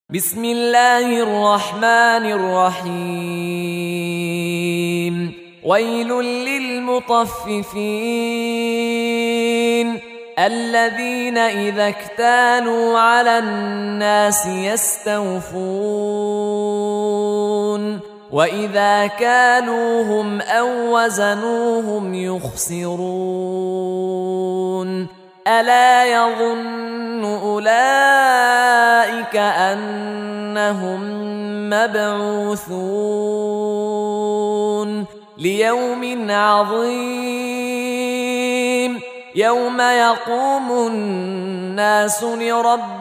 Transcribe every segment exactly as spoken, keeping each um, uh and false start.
بسم الله الرحمن الرحيم ويل للمطففين الذين إذا اكتالوا على الناس يستوفون وإذا كالوهم أو وزنوهم يخسرون ألا يظن أولئك أنهم مبعوثون ليوم عظيم يوم يقوم الناس لرب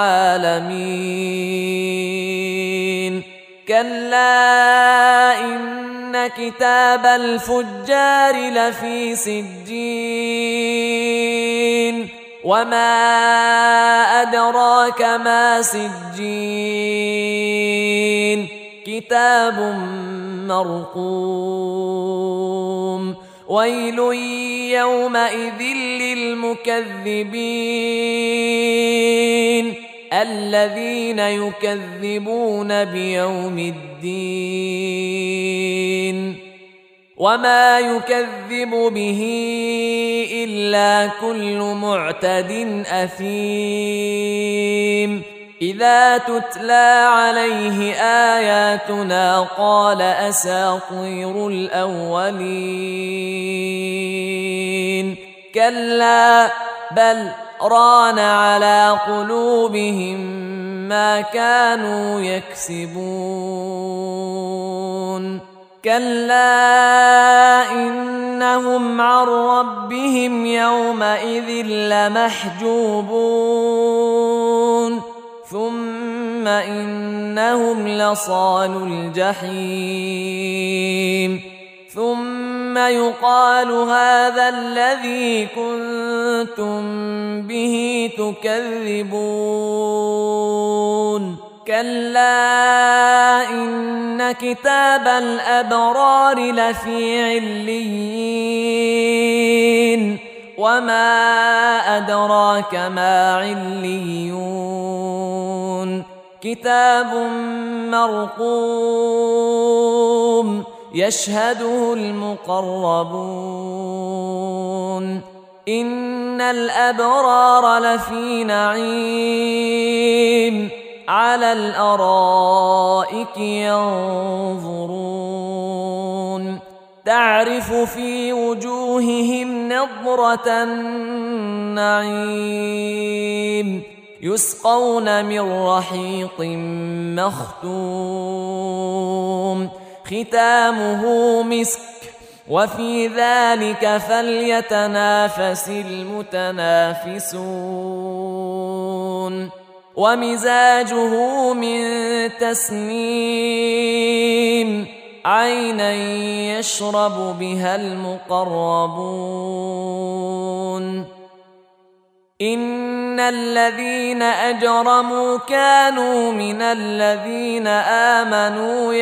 العالمين كلا إن كتاب الفجار لفي سجين وما أدراك ما سجين كتاب مرقوم ويل يومئذ للمكذبين الذين يكذبون بيوم الدين وما يكذب به إلا كل معتد أثيم إذا تتلى عليه آياتنا قال أساطير الأولين كلا بل ران على قلوبهم ما كانوا يكسبون كلا إنهم عن ربهم يومئذ لمحجوبون ثم إنهم لصالو الجحيم ثم يقال هذا الذي كنتم به تكذبون كلا إن كتاب الأبرار لفي عليين وما أدراك ما عليون كتاب مرقوم يشهده المقربون إن الأبرار لفي نعيم على الأرائك ينظرون تعرف في وجوههم نضرة النعيم يسقون من رحيق مختوم ختامه مسك وفي ذلك فليتنافس المتنافسون ومزاجه من تسنيم عينا يشرب بها المقربون إن الذين أجرموا كانوا من الذين آمنوا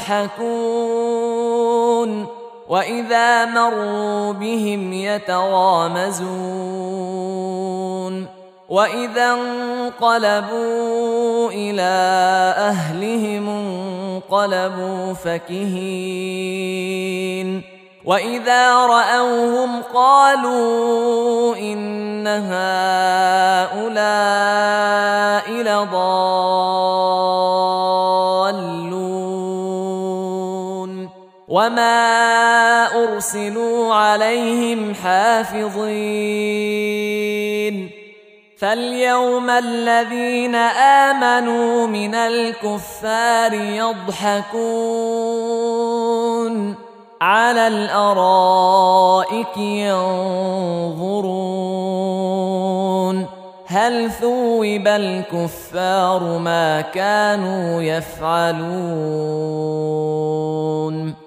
يضحكون وإذا مروا بهم يتغامزون وإذا انقلبوا إلى أهلهم انقلبوا فكهين وإذا رأوهم قالوا إن هؤلاء لضالون وما أرسلوا عليهم حافظين فاليوم الذين آمنوا من الكفار يضحكون على الأرائك ينظرون هل ثوب الكفار ما كانوا يفعلون